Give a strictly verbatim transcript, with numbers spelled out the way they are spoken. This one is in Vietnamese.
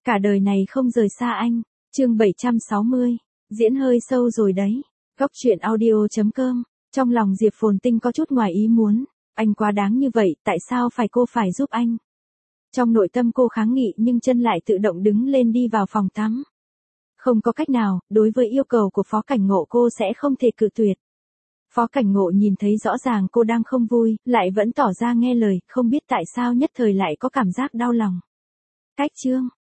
Cả đời này không rời xa anh. Chương bảy trăm sáu mươi. Diễn hơi sâu rồi đấy. Góc truyện audio chấm com. Trong lòng Diệp Phồn Tinh có chút ngoài ý muốn. Anh quá đáng như vậy, tại sao phải cô phải giúp anh? Trong nội tâm cô kháng nghị nhưng chân lại tự động đứng lên đi vào phòng tắm. Không có cách nào, đối với yêu cầu của Phó Cảnh Ngộ cô sẽ không thể cự tuyệt. Phó Cảnh Ngộ nhìn thấy rõ ràng cô đang không vui, lại vẫn tỏ ra nghe lời, không biết tại sao nhất thời lại có cảm giác đau lòng. Cách chương,